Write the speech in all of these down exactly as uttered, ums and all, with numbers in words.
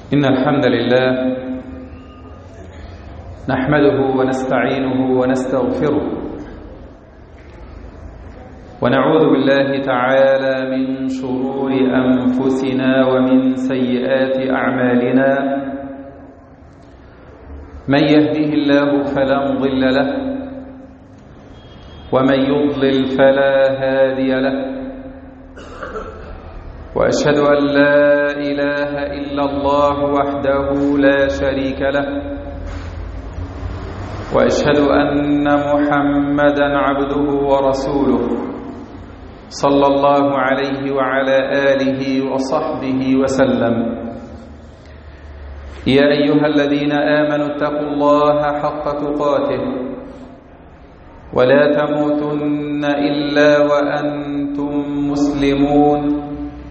إن الحمد لله نحمده ونستعينه ونستغفره ونعوذ بالله تعالى من شرور أنفسنا ومن سيئات أعمالنا. من يهده الله فلا مضل له ومن يضلل فلا هادي له، وأشهد أن لا إله إلا الله وحده لا شريك له، وأشهد أن محمدًا عبده ورسوله صلى الله عليه وعلى آله وصحبه وسلم. يا أيها الذين آمنوا اتقوا الله حق تقاته ولا تموتن إلا وأنتم مسلمون.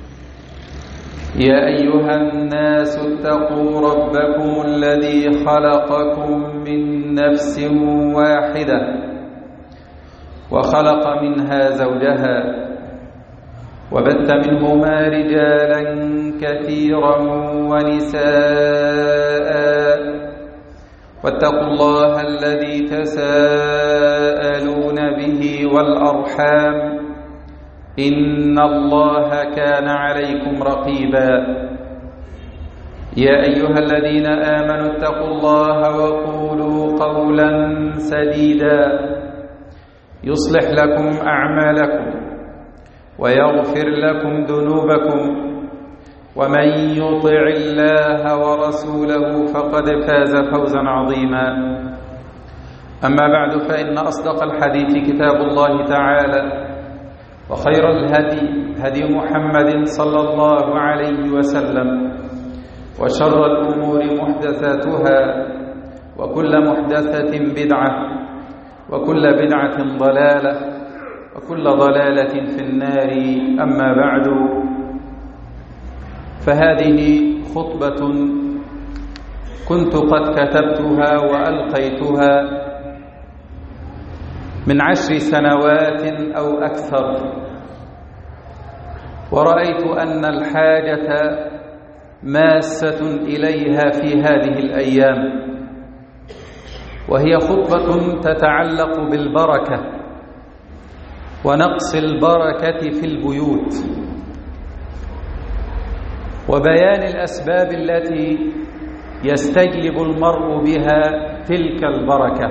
يا أيها الناس اتقوا ربكم الذي خلقكم من نفس واحدة وخلق منها زوجها وبث منهما رجالا كثيرا ونساء، واتقوا الله الذي تساءلون به والأرحام إن الله كان عليكم رقيبا. يا أيها الذين آمنوا اتقوا الله وقولوا قولا سديدا يصلح لكم أعمالكم ويغفر لكم ذنوبكم، ومن يطع الله ورسوله فقد فاز فوزا عظيما. أما بعد، فإن أصدق الحديث كتاب الله تعالى، وخير الهدي هدي محمد صلى الله عليه وسلم، وشر الأمور محدثاتها، وكل محدثة بدعة، وكل بدعة ضلالة، وكل ضلالة في النار. أما بعد، فهذه خطبة كنت قد كتبتها وألقيتها من عشر سنوات أو أكثر، ورأيت أن الحاجة ماسة إليها في هذه الأيام، وهي خطبة تتعلق بالبركة ونقص البركة في البيوت، وبيان الأسباب التي يستجلب المرء بها تلك البركة.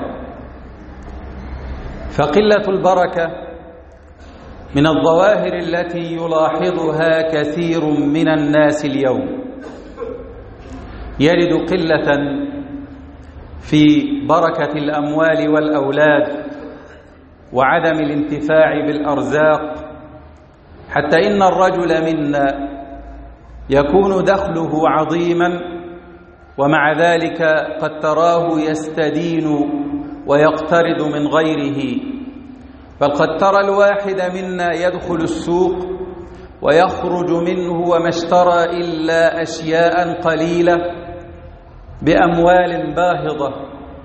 فقلة البركة من الظواهر التي يلاحظها كثير من الناس اليوم. يجد قلة في بركة الأموال والأولاد وعدم الانتفاع بالأرزاق، حتى إن الرجل منا يكون دخله عظيما ومع ذلك قد تراه يستدين ويقترض من غيره، بل قد ترى الواحد منا يدخل السوق ويخرج منه وما اشترى إلا أشياء قليلة بأموال باهظة.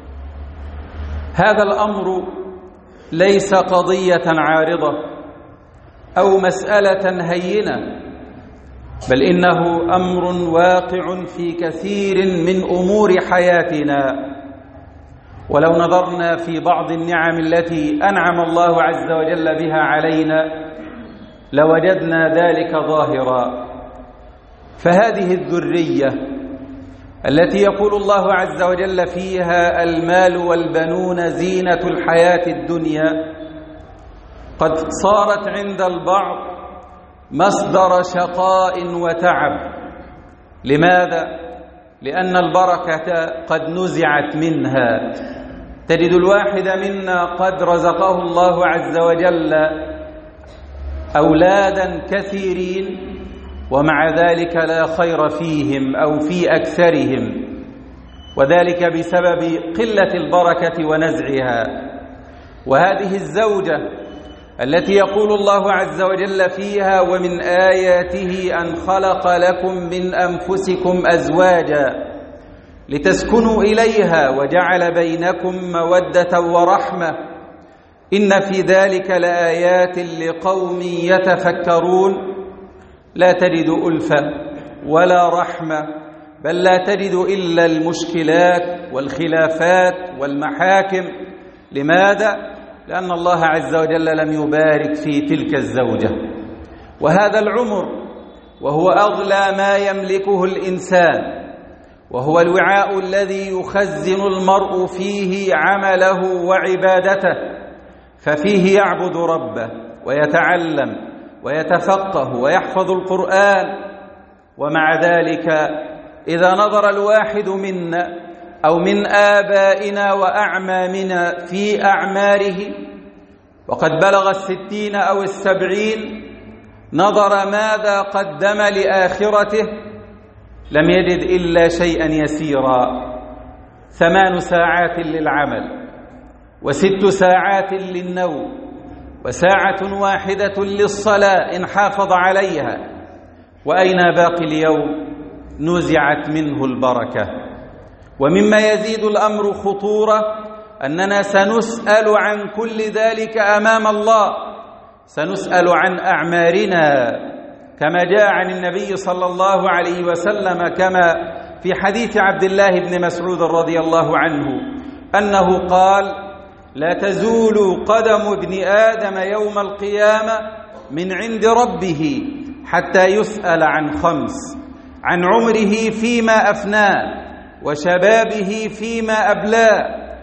هذا الأمر ليس قضية عارضة أو مسألة هينة، بل إنه أمر واقع في كثير من أمور حياتنا. ولو نظرنا في بعض النعم التي أنعم الله عز وجل بها علينا لوجدنا ذلك ظاهرا. فهذه الذرية التي يقول الله عز وجل فيها المال والبنون زينة الحياة الدنيا، قد صارت عند البعض مصدر شقاء وتعب. لماذا؟ لأن البركة قد نزعت منها. تجد الواحد منا قد رزقه الله عز وجل أولادا كثيرين، ومع ذلك لا خير فيهم أو في أكثرهم، وذلك بسبب قلة البركة ونزعها. وهذه الزوجة التي يقول الله عز وجل فيها: ومن آياته أن خلق لكم من أنفسكم أزواجا لتسكنوا إليها وجعل بينكم مودة ورحمة إن في ذلك لآيات لقوم يتفكرون. لا تجد ألفة ولا رحمة بل لا تجد إلا المشكلات والخلافات والمحاكم. لماذا؟ لأن الله عز وجل لم يبارك في تلك الزوجة. وهذا العمر وهو أغلى ما يملكه الإنسان، وهو الوعاء الذي يخزن المرء فيه عمله وعبادته، ففيه يعبد ربه ويتعلم ويتفقه ويحفظ القرآن. ومع ذلك إذا نظر الواحد منا أو من آبائنا وأعمامنا في أعماره وقد بلغ الستين أو السبعين، نظر ماذا قدم لآخرته، لم يجد إلا شيئا يسيرا: ثمان ساعات للعمل، وست ساعات للنوم، وساعة واحدة للصلاة إن حافظ عليها. وأين باقي اليوم؟ نزعت منه البركة. ومما يزيد الأمر خطورة أننا سنسأل عن كل ذلك أمام الله، سنسأل عن أعمارنا، كما جاء عن النبي صلى الله عليه وسلم كما في حديث عبد الله بن مسعود رضي الله عنه أنه قال: لا تزول قدم ابن آدم يوم القيامة من عند ربه حتى يسأل عن خمس: عن عمره فيما أفناه، وشبابه فيما أبلاه،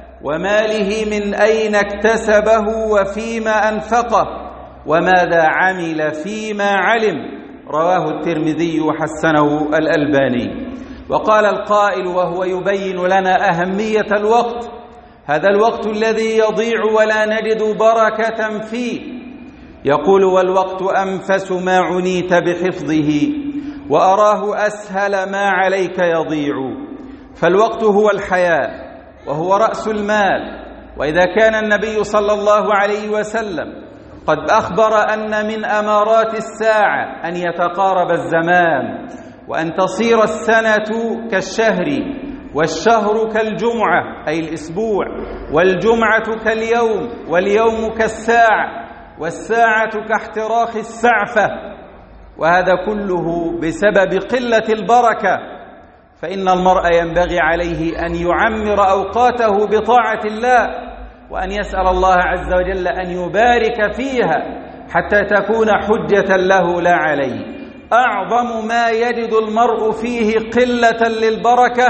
وماله من أين اكتسبه وفيما أنفقه، وماذا عمل فيما علم. رواه الترمذي وحسنه الألباني. وقال القائل وهو يبين لنا أهمية الوقت: هذا الوقت الذي يضيع ولا نجد بركة فيه، يقول: والوقت أنفس ما عنيت بحفظه، وأراه أسهل ما عليك يضيع. فالوقت هو الحياة وهو رأس المال. وإذا كان النبي صلى الله عليه وسلم قد أخبر أن من أمارات الساعة أن يتقارب الزمان، وأن تصير السنة كالشهر، والشهر كالجمعة أي الأسبوع، والجمعة كاليوم، واليوم كالساعة، والساعة كاحتراق السعفة، وهذا كله بسبب قلة البركة. فإن المرء ينبغي عليه أن يعمر أوقاته بطاعة الله، وأن يسأل الله عز وجل أن يبارك فيها حتى تكون حجة له لا عليه. أعظم ما يجد المرء فيه قلة للبركة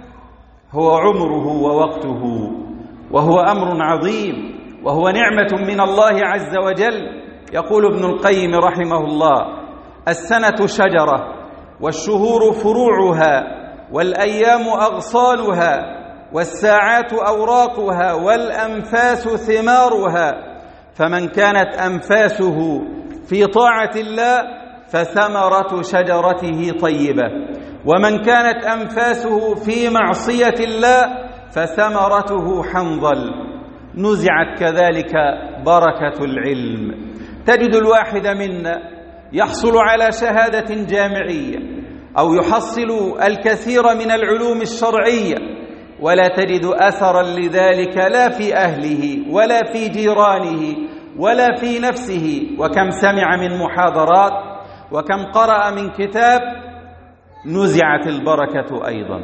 هو عمره ووقته، وهو أمر عظيم، وهو نعمة من الله عز وجل. يقول ابن القيم رحمه الله: السنة شجرة، والشهور فروعها، والأيام أغصانها، والساعات أوراقها، والأنفاس ثمارها. فمن كانت أنفاسه في طاعة الله فثمرة شجرته طيبة، ومن كانت أنفاسه في معصية الله فثمرته حنظل. نزعت كذلك بركة العلم. تجد الواحد منا يحصل على شهادة جامعية أو يحصل الكثير من العلوم الشرعية، ولا تجد أثرا لذلك لا في أهله ولا في جيرانه ولا في نفسه. وكم سمع من محاضرات، وكم قرأ من كتاب، نزعت البركة أيضا.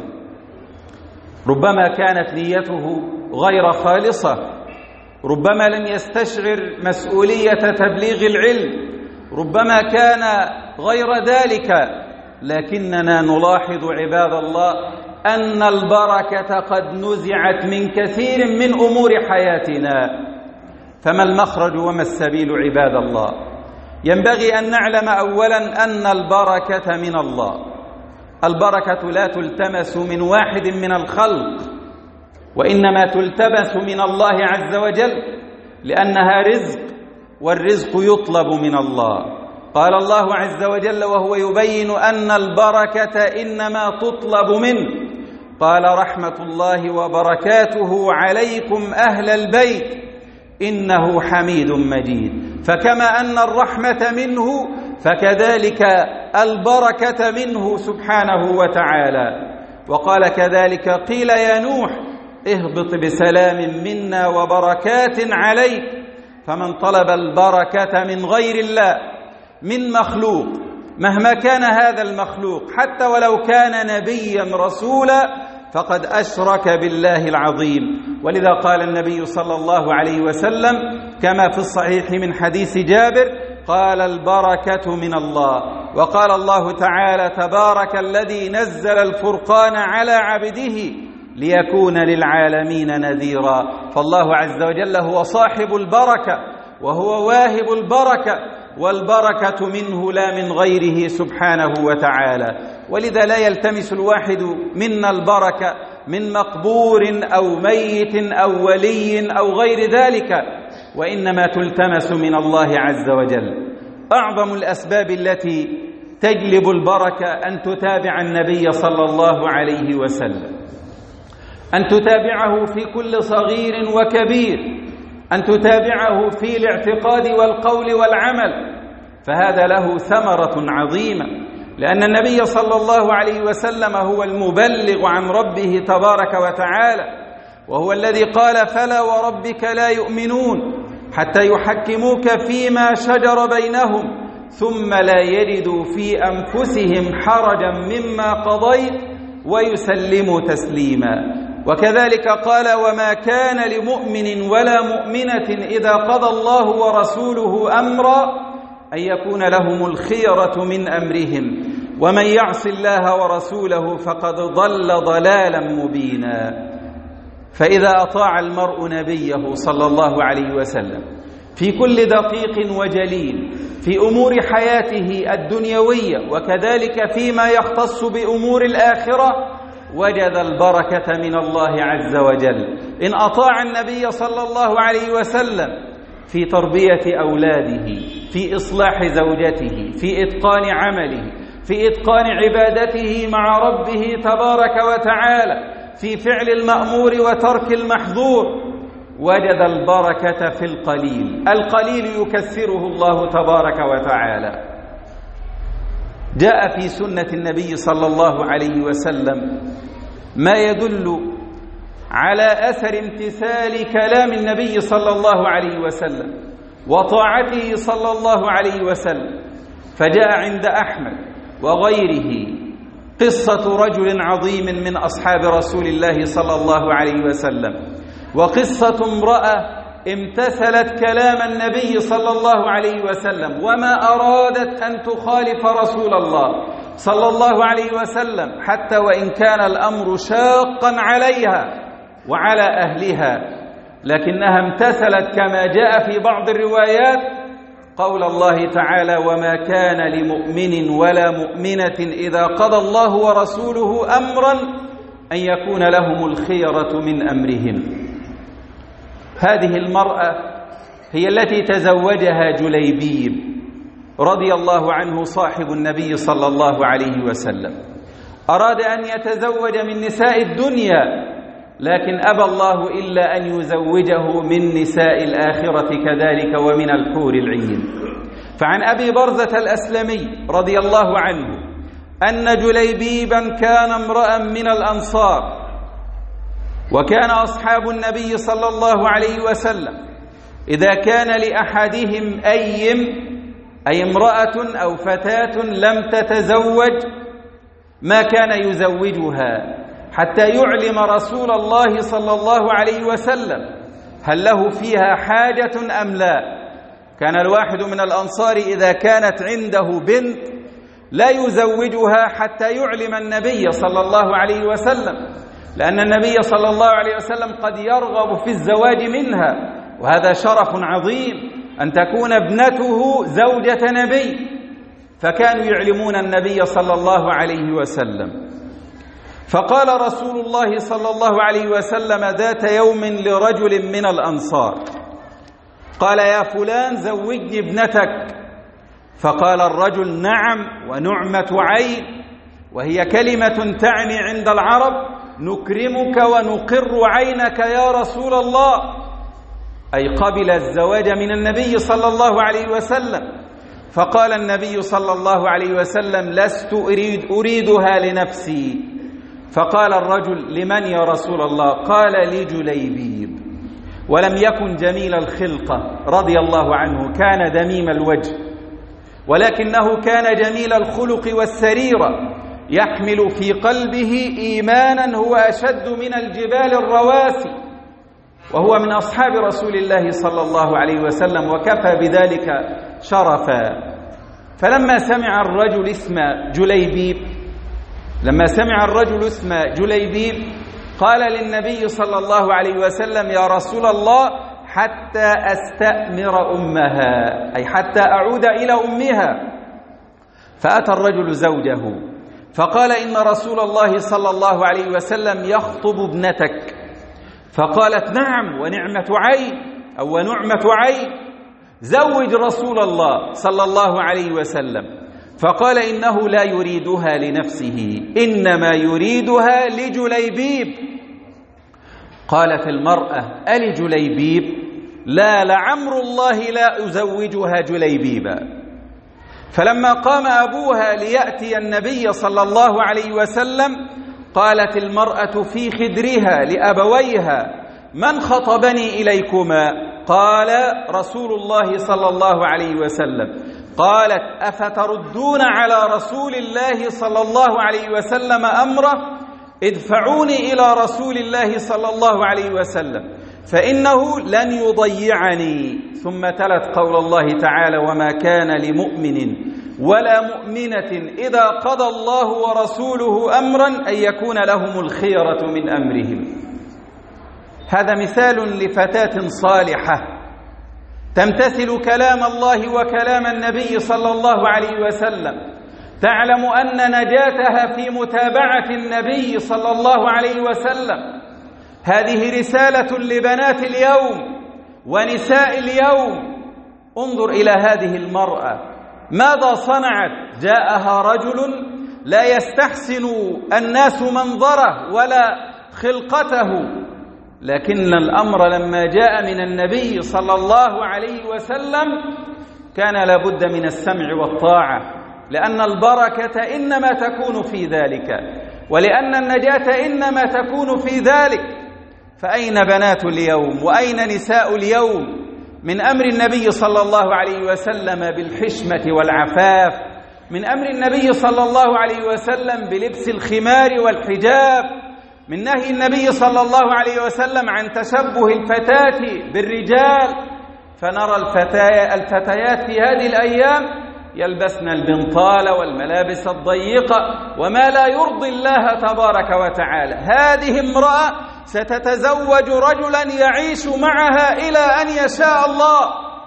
ربما كانت نيته غير خالصة، ربما لم يستشعر مسؤولية تبليغ العلم، ربما كان غير ذلك، لكننا نلاحظ عباد الله أن البركة قد نزعت من كثير من أمور حياتنا. فما المخرج وما السبيل عباد الله؟ ينبغي أن نعلم أولا أن البركة من الله. البركة لا تلتمس من واحد من الخلق، وإنما تلتمس من الله عز وجل، لأنها رزق، والرزق يطلب من الله. قال الله عز وجل وهو يبين أن البركة إنما تطلب منه، قال: رحمة الله وبركاته عليكم أهل البيت إنه حميد مجيد. فكما أن الرحمة منه فكذلك البركة منه سبحانه وتعالى. وقال كذلك: قيل يا نوح اهبط بسلام منا وبركات عليك. فمن طلب البركة من غير الله، من مخلوق، مهما كان هذا المخلوق حتى ولو كان نبيا رسولا فقد أشرك بالله العظيم. ولذا قال النبي صلى الله عليه وسلم كما في الصحيح من حديث جابر قال البركة من الله. وقال الله تعالى تبارك الذي نزل الفرقان على عبده ليكون للعالمين نذيرا. فالله عز وجل هو صاحب البركة وهو واهب البركة، والبركة منه لا من غيره سبحانه وتعالى. ولذا لا يلتمس الواحد منا البركة من مقبور أو ميت أو ولي أو غير ذلك، وإنما تلتمس من الله عز وجل. أعظم الأسباب التي تجلب البركة أن تتابع النبي صلى الله عليه وسلم، أن تتابعه في كل صغير وكبير، أن تتابعه في الاعتقاد والقول والعمل، فهذا له ثمرة عظيمة، لأن النبي صلى الله عليه وسلم هو المبلغ عن ربه تبارك وتعالى، وهو الذي قال فلا وربك لا يؤمنون حتى يحكموك فيما شجر بينهم ثم لا يجدوا في أنفسهم حرجا مما قضيت ويسلموا تسليما. وكذلك قال وما كان لمؤمن ولا مؤمنة إذا قضى الله ورسوله أمرا أن يكون لهم الخيرة من أمرهم ومن يعص الله ورسوله فقد ضل ضلالا مبينا. فإذا أطاع المرء نبيه صلى الله عليه وسلم في كل دقيق وجليل في أمور حياته الدنيوية وكذلك فيما يختص بأمور الآخرة وجد البركة من الله عز وجل. إن أطاع النبي صلى الله عليه وسلم في تربية أولاده، في إصلاح زوجته، في إتقان عمله، في إتقان عبادته مع ربه تبارك وتعالى، في فعل المأمور وترك المحظور، وجد البركة في القليل. القليل يكثره الله تبارك وتعالى. جاء في سنة النبي صلى الله عليه وسلم ما يدل على أثر امتثال كلام النبي صلى الله عليه وسلم وطاعته صلى الله عليه وسلم. فجاء عند أحمد وغيره قصة رجل عظيم من أصحاب رسول الله صلى الله عليه وسلم، وقصة امرأة امتثلت كلام النبي صلى الله عليه وسلم وما أرادت أن تخالف رسول الله صلى الله عليه وسلم حتى وإن كان الأمر شاقا عليها وعلى أهلها، لكنها امتثلت كما جاء في بعض الروايات قول الله تعالى وما كان لمؤمن ولا مؤمنة إذا قضى الله ورسوله أمرا أن يكون لهم الخيرة من أمرهم. هذه المرأة هي التي تزوجها جليبيب رضي الله عنه صاحب النبي صلى الله عليه وسلم. أراد أن يتزوج من نساء الدنيا، لكن أبى الله إلا أن يزوجه من نساء الآخرة كذلك ومن الحور العين. فعن أبي برزة الأسلمي رضي الله عنه أن جليبيبا كان امرأ من الأنصار، وكان أصحاب النبي صلى الله عليه وسلم إذا كان لأحدهم أيم أي امرأة أو فتاة لم تتزوج ما كان يزوجها حتى يعلم رسول الله صلى الله عليه وسلم هل له فيها حاجة أم لا. كان الواحد من الأنصار إذا كانت عنده بنت لا يزوجها حتى يعلم النبي صلى الله عليه وسلم، لأن النبي صلى الله عليه وسلم قد يرغب في الزواج منها، وهذا شرف عظيم أن تكون ابنته زوجة نبي. فكانوا يعلمون النبي صلى الله عليه وسلم. فقال رسول الله صلى الله عليه وسلم ذات يوم لرجل من الأنصار قال يا فلان زوجني ابنتك. فقال الرجل نعم ونعمة عين، وهي كلمة تعني عند العرب نكرمك ونقر عينك يا رسول الله، أي قبل الزواج من النبي صلى الله عليه وسلم. فقال النبي صلى الله عليه وسلم لست أريد أريدها لنفسي. فقال الرجل لمن يا رسول الله؟ قال لجليبيب. ولم يكن جميل الخلقة رضي الله عنه، كان دميم الوجه، ولكنه كان جميل الخلق والسريرة، يحمل في قلبه إيمانا هو أشد من الجبال الرواسي، وهو من أصحاب رسول الله صلى الله عليه وسلم، وكفى بذلك شرفا. فلما سمع الرجل اسم جليبيب لما سمع الرجل اسم جليبيب قال للنبي صلى الله عليه وسلم: يا رسول الله، حتى أستأمر أمها، أي حتى أعود إلى أمها. فأتى الرجل زوجه فقال: إن رسول الله صلى الله عليه وسلم يخطب ابنتك. فقالت: نعم ونعمة عين أو ونعمة عين، زوج رسول الله صلى الله عليه وسلم. فقال: إنه لا يريدها لنفسه، إنما يريدها لجليبيب. قالت المرأة: ألجليبيب؟ لا، لعمر الله لا أزوجها جليبيبا. فلما قام أبوها ليأتي النبي صلى الله عليه وسلم قالت المرأة في خدرها لأبويها: من خطبني إليكما؟ قال: رسول الله صلى الله عليه وسلم. قالت: أفتردون على رسول الله صلى الله عليه وسلم أمره؟ ادفعوني إلى رسول الله صلى الله عليه وسلم فإنه لن يضيعني. ثم تلت قول الله تعالى: وما كان لمؤمن ولا مؤمنة إذا قضى الله ورسوله أمرا أن يكون لهم الخيرة من أمرهم. هذا مثال لفتاة صالحة تمتثل كلام الله وكلام النبي صلى الله عليه وسلم، تعلم أن نجاتها في متابعة النبي صلى الله عليه وسلم. هذه رسالة لبنات اليوم ونساء اليوم. انظر إلى هذه المرأة ماذا صنعت. جاءها رجل لا يستحسن الناس منظره ولا خلقته، لكن الأمر لما جاء من النبي صلى الله عليه وسلم كان لابد من السمع والطاعة، لأن البركة إنما تكون في ذلك، ولأن النجاة إنما تكون في ذلك. فأين بنات اليوم وأين نساء اليوم من أمر النبي صلى الله عليه وسلم بالحشمة والعفاف، من أمر النبي صلى الله عليه وسلم بلبس الخمار والحجاب، من نهي النبي صلى الله عليه وسلم عن تشبه الفتاة بالرجال. فنرى الفتيات في هذه الأيام يلبسن البنطال والملابس الضيقة وما لا يرضي الله تبارك وتعالى. هذه امرأة ستتزوج رجلا يعيش معها إلى أن يشاء الله،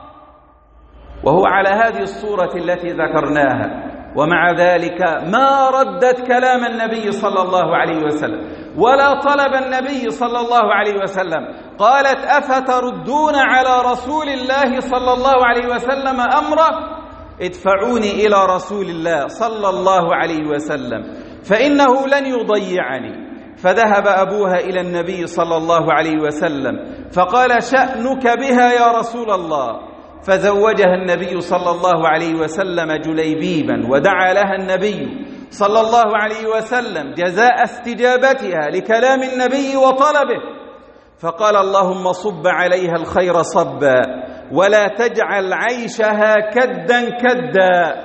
وهو على هذه الصورة التي ذكرناها، ومع ذلك ما ردت كلام النبي صلى الله عليه وسلم ولا طلب النبي صلى الله عليه وسلم. قالت: أفتردون على رسول الله صلى الله عليه وسلم أمره؟ ادفعوني إلى رسول الله صلى الله عليه وسلم فإنه لن يضيعني. فذهب أبوها إلى النبي صلى الله عليه وسلم فقال: شأنك بها يا رسول الله. فزوجها النبي صلى الله عليه وسلم جليبيبا، ودعا لها النبي صلى الله عليه وسلم جزاء استجابتها لكلام النبي وطلبه، فقال: اللهم صب عليها الخير صبا ولا تجعل عيشها كدا كدا.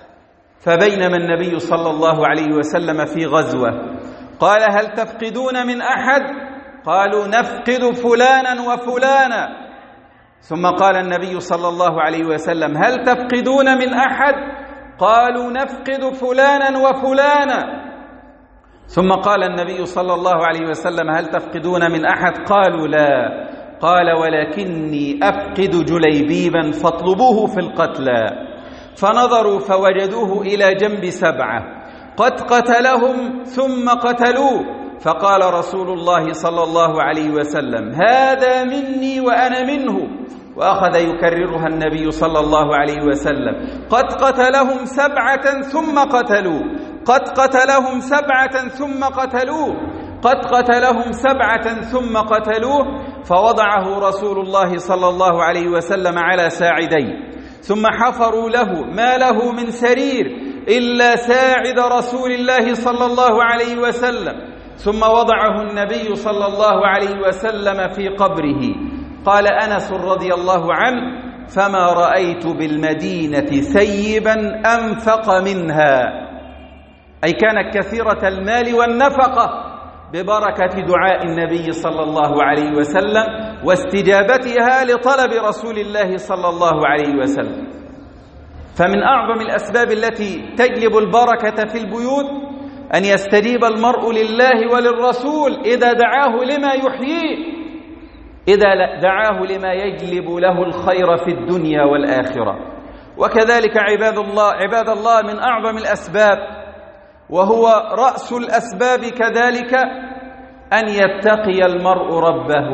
فبينما النبي صلى الله عليه وسلم في غزوة قال: هل تفقدون من أحد؟ قالوا: نفقد فلانا وفلانا. ثم قال النبي صلى الله عليه وسلم: هل تفقدون من أحد؟ قالوا: نفقد فلانا وفلانا. ثم قال النبي صلى الله عليه وسلم: هل تفقدون من أحد؟ قالوا: لا. قال: ولكني أفقد جليبيبا فاطلبوه في القتلى. فنظروا فوجدوه إلى جنب سبعة قد قتلهم ثم قتلوه. فقال رسول الله صلى الله عليه وسلم: هذا مني وأنا منه. وأخذ يكررها النبي صلى الله عليه وسلم: قد قتلهم سبعة ثم قتلوه، قد قتلهم سبعة ثم قتلوه، قد قتلهم سبعة ثم قتلوه. فوضعه رسول الله صلى الله عليه وسلم على ساعديه، ثم حفروا له ما له من سرير إلا ساعد رسول الله صلى الله عليه وسلم، ثم وضعه النبي صلى الله عليه وسلم في قبره. قال أنس رضي الله عنه: فما رأيت بالمدينة ثيبا أنفق منها، أي كانت كثيرة المال والنفقة ببركة دعاء النبي صلى الله عليه وسلم واستجابتها لطلب رسول الله صلى الله عليه وسلم. فمن أعظم الأسباب التي تجلب البركة في البيوت أن يستجيب المرء لله وللرسول إذا دعاه لما يحييه، إذا دعاه لما يجلب له الخير في الدنيا والآخرة. وكذلك عباد الله عباد الله من أعظم الأسباب وهو رأس الأسباب كذلك أن يتقي المرء ربه،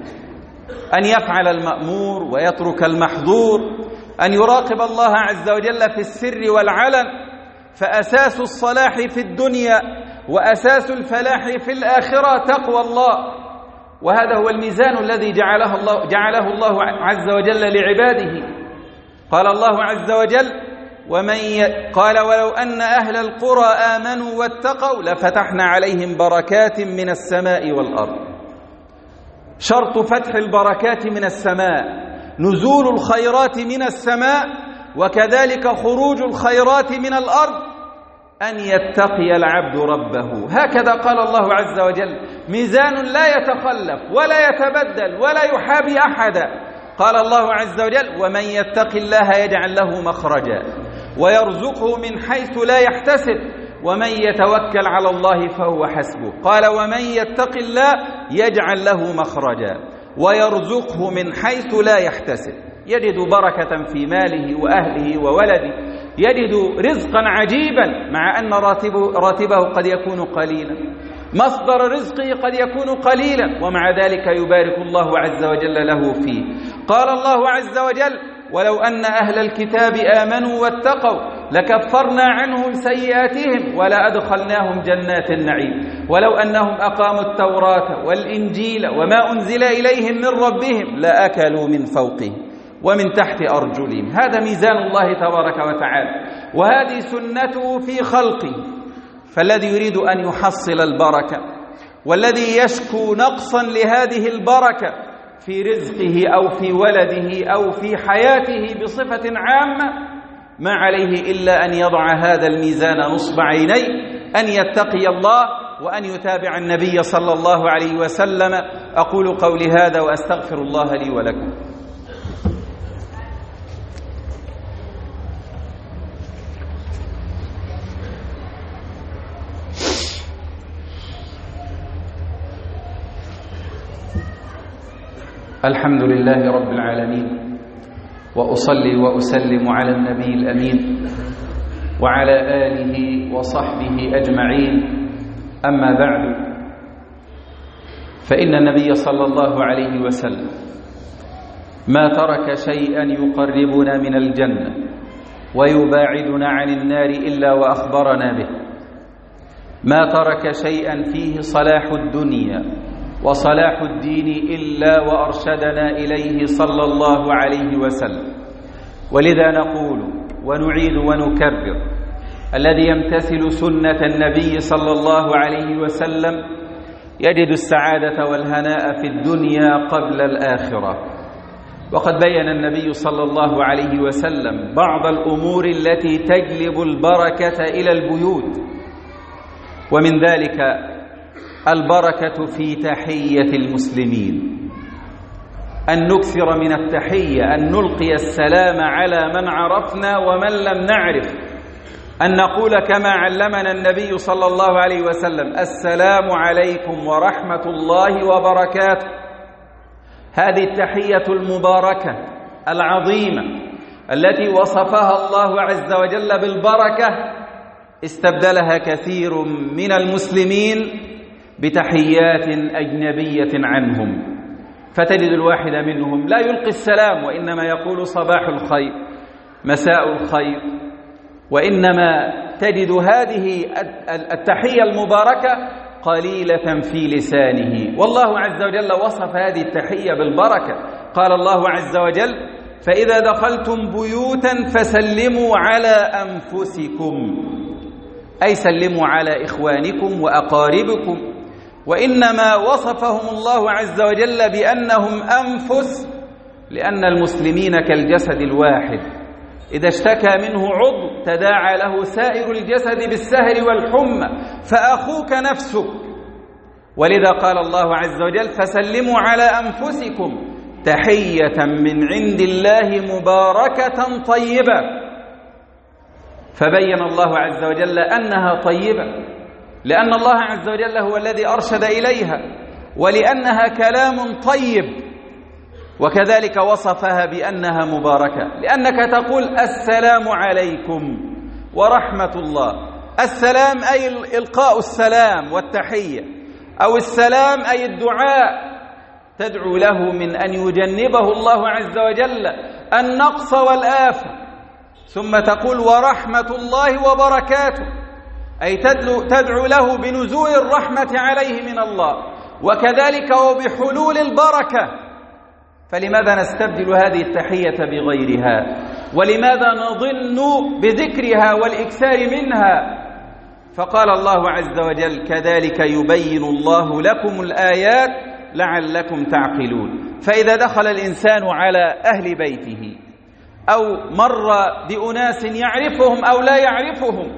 أن يفعل المأمور ويترك المحظور، أن يراقب الله عز وجل في السر والعلن، فأساس الصلاح في الدنيا وأساس الفلاح في الآخرة تقوى الله. وهذا هو الميزان الذي جعله الله, جعله الله عز وجل لعباده. قال الله عز وجل ومن ي... قال ولو أن أهل القرى آمنوا واتقوا لفتحنا عليهم بركات من السماء والأرض. شرط فتح البركات من السماء نزول الخيرات من السماء، وكذلك خروج الخيرات من الأرض أن يتقي العبد ربه. هكذا قال الله عز وجل، ميزان لا يتخلف ولا يتبدل ولا يحابي أحدا. قال الله عز وجل ومن يتق الله يجعل له مخرجا ويرزقه من حيث لا يحتسب ومن يتوكل على الله فهو حسبه. قال ومن يتق الله يجعل له مخرجا ويرزقه من حيث لا يحتسب، يجد بركة في ماله وأهله وولده، يجد رزقا عجيبا مع أن راتبه, راتبه قد يكون قليلا، مصدر رزقه قد يكون قليلا، ومع ذلك يبارك الله عز وجل له فيه. قال الله عز وجل ولو أن أهل الكتاب آمنوا واتقوا لكفرنا عنهم سيئاتهم ولا أدخلناهم جنات النعيم ولو أنهم أقاموا التوراة والإنجيل وما أنزل إليهم من ربهم لأكلوا من فوقهم ومن تحت أرجلهم. هذا ميزان الله تبارك وتعالى، وهذه سنته في خلقه. فالذي يريد أن يحصل البركة والذي يشكو نقصا لهذه البركة في رزقه أو في ولده أو في حياته بصفة عامة، ما عليه إلا أن يضع هذا الميزان نصب عينيه، أن يتقي الله وأن يتابع النبي صلى الله عليه وسلم. أقول قولي هذا وأستغفر الله لي ولكم. الحمد لله رب العالمين، وأصلي وأسلم على النبي الأمين وعلى آله وصحبه أجمعين. أما بعد، فإن النبي صلى الله عليه وسلم ما ترك شيئا يقربنا من الجنة ويباعدنا عن النار إلا وأخبرنا به، ما ترك شيئا فيه صلاح الدنيا وصلاح الدين إلا وأرشدنا إليه صلى الله عليه وسلم. ولذا نقول ونعيد ونكرر: الذي يمتثل سنة النبي صلى الله عليه وسلم يجد السعادة والهناء في الدنيا قبل الآخرة. وقد بين النبي صلى الله عليه وسلم بعض الأمور التي تجلب البركة إلى البيوت، ومن ذلك البركة في تحية المسلمين، أن نكثر من التحية، أن نلقي السلام على من عرفنا ومن لم نعرف، أن نقول كما علمنا النبي صلى الله عليه وسلم: السلام عليكم ورحمة الله وبركاته. هذه التحية المباركة العظيمة التي وصفها الله عز وجل بالبركة استبدلها كثير من المسلمين بتحيات أجنبية عنهم، فتجد الواحد منهم لا يلقي السلام وإنما يقول صباح الخير، مساء الخير، وإنما تجد هذه التحية المباركة قليلة في لسانه. والله عز وجل وصف هذه التحية بالبركة، قال الله عز وجل: فإذا دخلتم بيوتا فسلموا على أنفسكم، أي سلموا على إخوانكم وأقاربكم. وإنما وصفهم الله عز وجل بأنهم أنفس لأن المسلمين كالجسد الواحد، إذا اشتكى منه عضو تداعى له سائر الجسد بالسهر والحمى، فأخوك نفسك. ولذا قال الله عز وجل: فسلموا على أنفسكم تحية من عند الله مباركة طيبة. فبين الله عز وجل أنها طيبة لأن الله عز وجل هو الذي أرشد إليها، ولأنها كلام طيب، وكذلك وصفها بأنها مباركة، لأنك تقول السلام عليكم ورحمة الله. السلام أي إلقاء السلام والتحية، أو السلام أي الدعاء، تدعو له من أن يجنبه الله عز وجل النقص والآفة، ثم تقول ورحمة الله وبركاته، أي تدعو له بنزول الرحمة عليه من الله، وكذلك وبحلول البركة. فلماذا نستبدل هذه التحية بغيرها؟ ولماذا نظن بذكرها والإكثار منها؟ فقال الله عز وجل: كذلك يبين الله لكم الآيات لعلكم تعقلون. فإذا دخل الإنسان على أهل بيته أو مر بأناس يعرفهم أو لا يعرفهم،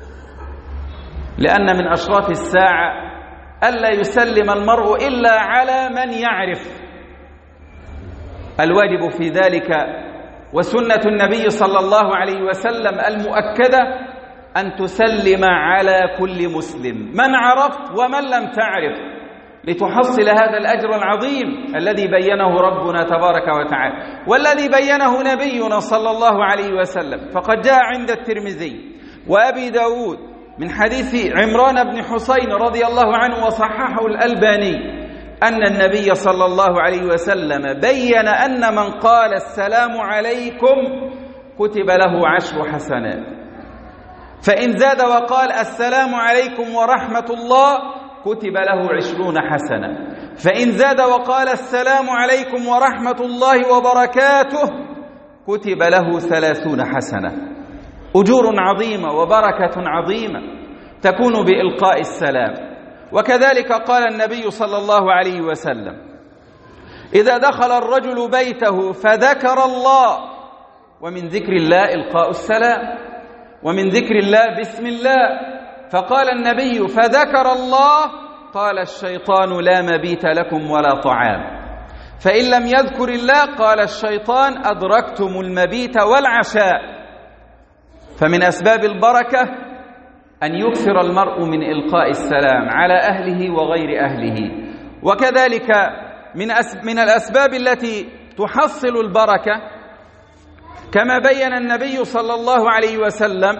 لأن من أشراط الساعة ألا يسلم المرء إلا على من يعرف. الواجب في ذلك وسنة النبي صلى الله عليه وسلم المؤكدة أن تسلم على كل مسلم، من عرفت ومن لم تعرف، لتحصل هذا الأجر العظيم الذي بينه ربنا تبارك وتعالى، والذي بينه نبينا صلى الله عليه وسلم. فقد جاء عند الترمذي وأبي داود من حديث عمران بن حسين رضي الله عنه وصححه الألباني أن النبي صلى الله عليه وسلم بين أن من قال السلام عليكم كتب له عشر حسنات، فإن زاد وقال السلام عليكم ورحمة الله كتب له عشرون حسنة، فإن زاد وقال السلام عليكم ورحمة الله وبركاته كتب له ثلاثون حسنة. أجور عظيمة وبركة عظيمة تكون بإلقاء السلام. وكذلك قال النبي صلى الله عليه وسلم: إذا دخل الرجل بيته فذكر الله، ومن ذكر الله إلقاء السلام، ومن ذكر الله بسم الله. فقال النبي: فذكر الله، قال الشيطان لا مبيت لكم ولا طعام. فإن لم يذكر الله قال الشيطان أدركتم المبيت والعشاء. فمن أسباب البركة أن يكثر المرء من إلقاء السلام على أهله وغير أهله. وكذلك من من الأسباب التي تحصل البركة كما بين النبي صلى الله عليه وسلم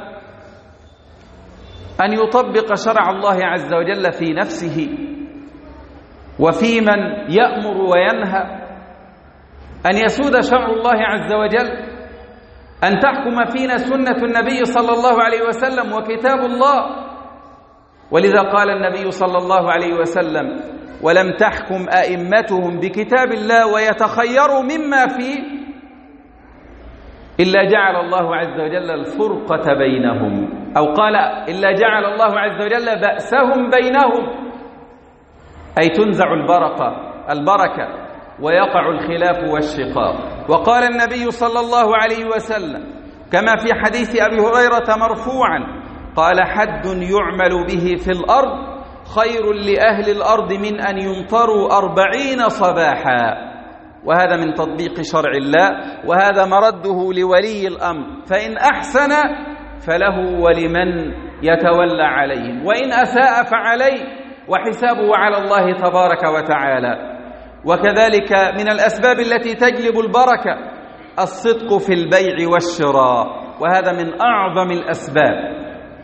أن يطبق شرع الله عز وجل في نفسه وفي من يأمر وينهى، أن يسود شرع الله عز وجل، أن تحكم فينا سنة النبي صلى الله عليه وسلم وكتاب الله. ولذا قال النبي صلى الله عليه وسلم: ولم تحكم أئمتهم بكتاب الله ويتخيروا مما فيه إلا جعل الله عز وجل الفرقة بينهم، أو قال إلا جعل الله عز وجل بأسهم بينهم، أي تنزع البركة البركة ويقع الخلاف والشقاق. وقال النبي صلى الله عليه وسلم كما في حديث أبي هريرة مرفوعا قال: حد يعمل به في الأرض خير لأهل الأرض من أن يمطروا أربعين صباحا. وهذا من تطبيق شرع الله، وهذا مرده لولي الأمر، فإن أحسن فله ولمن يتولى عليهم، وإن أساء فعليه، وحسابه على الله تبارك وتعالى. وكذلك من الأسباب التي تجلب البركة الصدق في البيع والشراء، وهذا من أعظم الأسباب،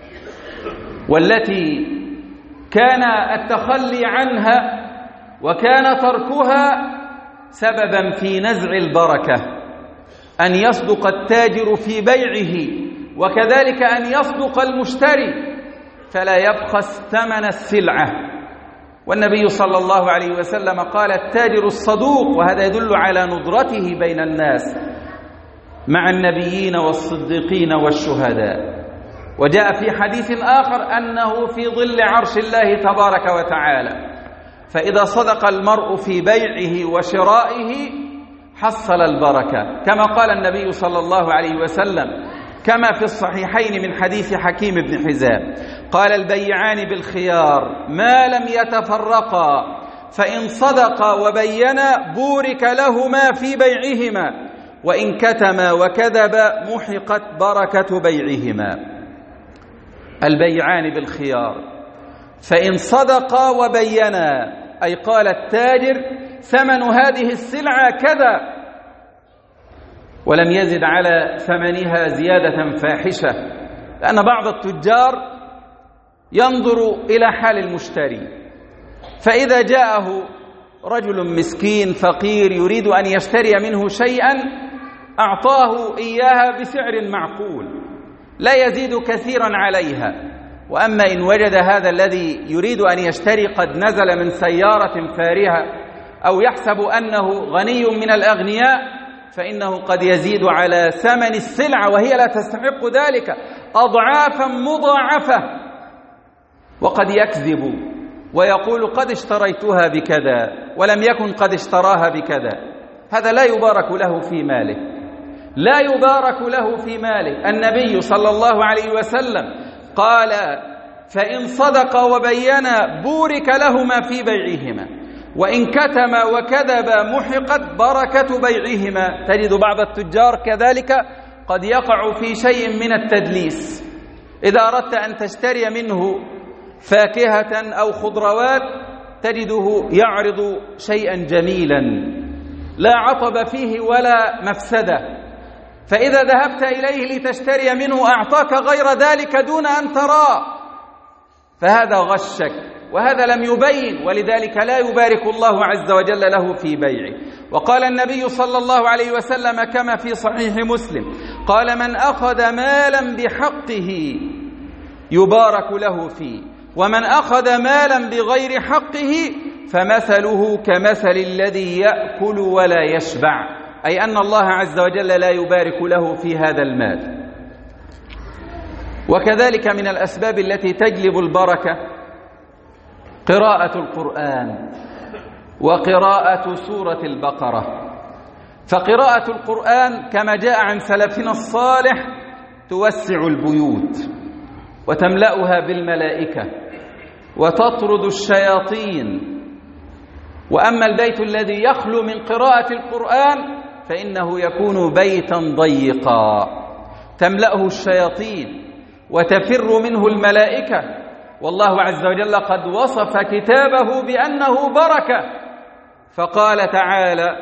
والتي كان التخلي عنها وكان تركها سببا في نزع البركة. أن يصدق التاجر في بيعه، وكذلك أن يصدق المشتري فلا يبخس ثمن السلعة. والنبي صلى الله عليه وسلم قال: التاجر الصدوق، وهذا يدل على ندرته بين الناس مع النبيين والصديقين والشهداء. وجاء في حديث آخر أنه في ظل عرش الله تبارك وتعالى. فإذا صدق المرء في بيعه وشرائه حصل البركة، كما قال النبي صلى الله عليه وسلم كما في الصحيحين من حديث حكيم بن حزام قال: البيعان بالخيار ما لم يتفرقا، فإن صدقا وبينا بورك لهما في بيعهما، وإن كتما وكذبا محقت بركة بيعهما. البيعان بالخيار، فإن صدقا وبينا، أي قال التاجر ثمن هذه السلعة كذا، ولم يزد على ثمنها زيادة فاحشة، لأن بعض التجار ينظر إلى حال المشتري، فإذا جاءه رجل مسكين فقير يريد أن يشتري منه شيئا أعطاه إياها بسعر معقول لا يزيد كثيرا عليها. وأما إن وجد هذا الذي يريد أن يشتري قد نزل من سيارة فارهة أو يحسب أنه غني من الأغنياء، فإنه قد يزيد على ثمن السلعة وهي لا تستحق ذلك أضعافا مضاعفة، وقد يكذب ويقول قد اشتريتها بكذا ولم يكن قد اشتراها بكذا. هذا لا يبارك له في ماله، لا يبارك له في ماله. النبي صلى الله عليه وسلم قال: فإن صدقا وبينا بورك لهما في بيعهما، وإن كتما وكذبا محقت بركة بيعهما. تجد بعض التجار كذلك قد يقع في شيء من التدليس. إذا أردت أن تشتري منه فاكهة أو خضروات تجده يعرض شيئا جميلا لا عطب فيه ولا مفسدة، فإذا ذهبت إليه لتشتري منه أعطاك غير ذلك دون أن تراه، فهذا غشك وهذا لم يبين، ولذلك لا يبارك الله عز وجل له في بيعه. وقال النبي صلى الله عليه وسلم كما في صحيح مسلم قال: من أخذ مالا بحقه يبارك له فيه، ومن أخذ مالا بغير حقه فمثله كمثل الذي يأكل ولا يشبع، أي أن الله عز وجل لا يبارك له في هذا المال. وكذلك من الأسباب التي تجلب البركة قراءة القرآن وقراءة سورة البقرة. فقراءة القرآن كما جاء عن سلفنا الصالح توسع البيوت وتملأها بالملائكة وتطرد الشياطين. وأما البيت الذي يخلو من قراءة القرآن فإنه يكون بيتا ضيقا تملأه الشياطين وتفر منه الملائكة. والله عز وجل قد وصف كتابه بأنه بركة، فقال تعالى: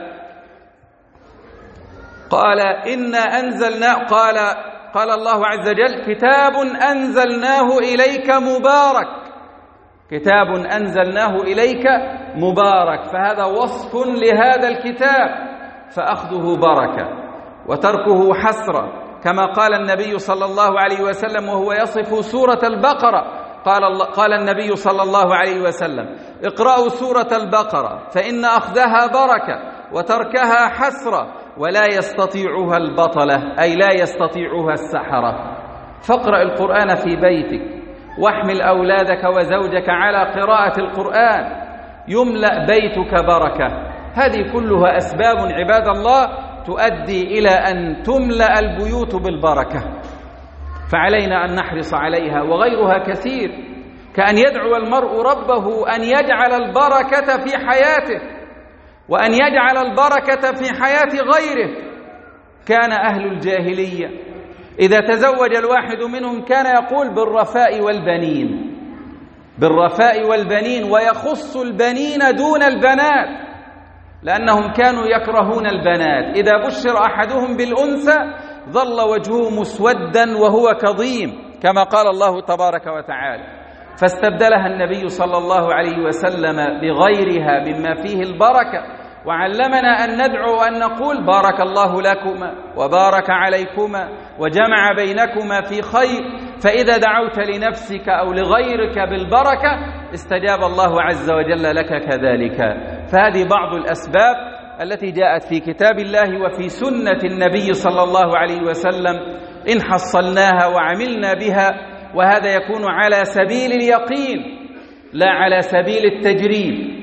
قال إنا أنزلنا قال قال الله عز وجل: كتاب أنزلناه إليك مبارك، كتاب أنزلناه إليك مبارك. فهذا وصف لهذا الكتاب، فأخذه بركة وتركه حسرة، كما قال النبي صلى الله عليه وسلم وهو يصف سورة البقرة قال, الله قال النبي صلى الله عليه وسلم: اقرأوا سورة البقرة فإن أخذها بركة وتركها حسرة ولا يستطيعها البطلة، أي لا يستطيعها السحرة. فاقرأ القرآن في بيتك واحمل أولادك وزوجك على قراءة القرآن يملأ بيتك بركة. هذه كلها أسباب عباد الله تؤدي إلى أن تملأ البيوت بالبركة، فعلينا أن نحرص عليها. وغيرها كثير، كأن يدعو المرء ربه أن يجعل البركة في حياته وأن يجعل البركة في حياة غيره. كان أهل الجاهلية إذا تزوج الواحد منهم كان يقول: بالرفاء والبنين، بالرفاء والبنين، ويخص البنين دون البنات، لأنهم كانوا يكرهون البنات. إذا بشر أحدهم بالأنثى ظل وجهه مسودا وهو كظيم، كما قال الله تبارك وتعالى، فاستبدلها النبي صلى الله عليه وسلم بغيرها مما فيه البركة. وعلمنا أن ندعو وأن نقول: بارك الله لكما وبارك عليكما وجمع بينكما في خير. فإذا دعوت لنفسك أو لغيرك بالبركة استجاب الله عز وجل لك كذلك. فهذه بعض الأسباب التي جاءت في كتاب الله وفي سنة النبي صلى الله عليه وسلم إن حصلناها وعملنا بها، وهذا يكون على سبيل اليقين لا على سبيل التجريب.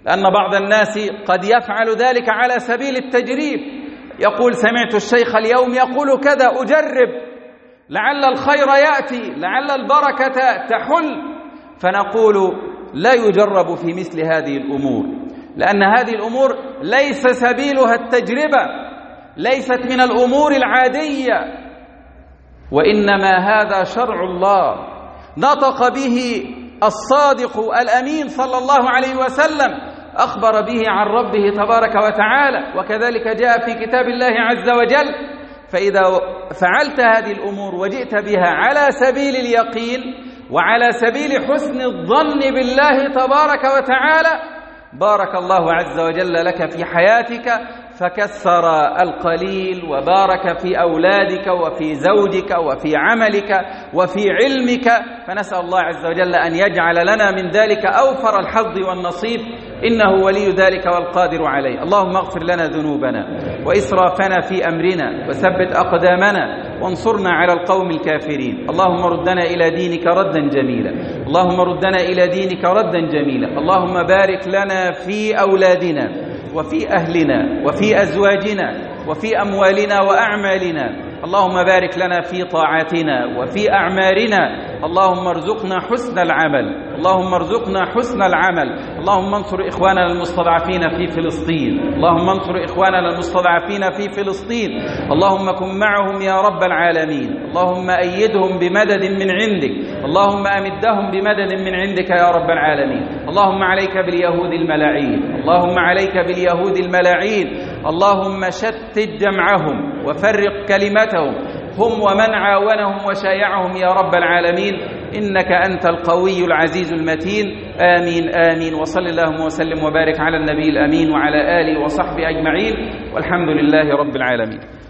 لأن بعض الناس قد يفعل ذلك على سبيل التجريب، يقول سمعت الشيخ اليوم يقول كذا، أجرب لعل الخير يأتي، لعل البركة تحل. فنقول لا يجرب في مثل هذه الأمور، لأن هذه الأمور ليس سبيلها التجربة، ليست من الأمور العادية، وإنما هذا شرع الله نطق به الصادق الأمين صلى الله عليه وسلم، أخبر به عن ربه تبارك وتعالى، وكذلك جاء في كتاب الله عز وجل. فإذا فعلت هذه الأمور وجئت بها على سبيل اليقين وعلى سبيل حسن الظن بالله تبارك وتعالى، بارك الله عز وجل لك في حياتك فكثر القليل، وبارك في أولادك وفي زوجك وفي عملك وفي علمك. فنسأل الله عز وجل أن يجعل لنا من ذلك أوفر الحظ والنصيب، إنه ولي ذلك والقادر عليه. اللهم اغفر لنا ذنوبنا وإسرافنا في أمرنا وثبت أقدامنا وانصرنا على القوم الكافرين. اللهم ردنا إلى دينك ردا جميلا، اللهم ردنا إلى دينك ردا جميلا. اللهم بارك لنا في أولادنا وفي أهلنا وفي أزواجنا وفي أموالنا وأعمالنا. اللهم بارك لنا في طاعاتنا وفي أعمارنا. اللهم ارزقنا حسن العمل، اللهم ارزقنا حسن العمل. اللهم انصر إخواننا المستضعفين في فلسطين، اللهم انصر إخواننا المستضعفين في فلسطين. اللهم كن معهم يا رب العالمين، اللهم أيدهم بمدد من عندك، اللهم أمدهم بمدد من عندك يا رب العالمين. اللهم عليك باليهود الملاعين، اللهم عليك باليهود الملاعين. اللهم شتت جمعهم وفرق كلمتهم، هم ومن عاونهم وشايعهم يا رب العالمين، إنك أنت القوي العزيز المتين. آمين آمين. وصل اللهم وسلم وبارك على النبي الأمين وعلى آله وصحبه أجمعين، والحمد لله رب العالمين.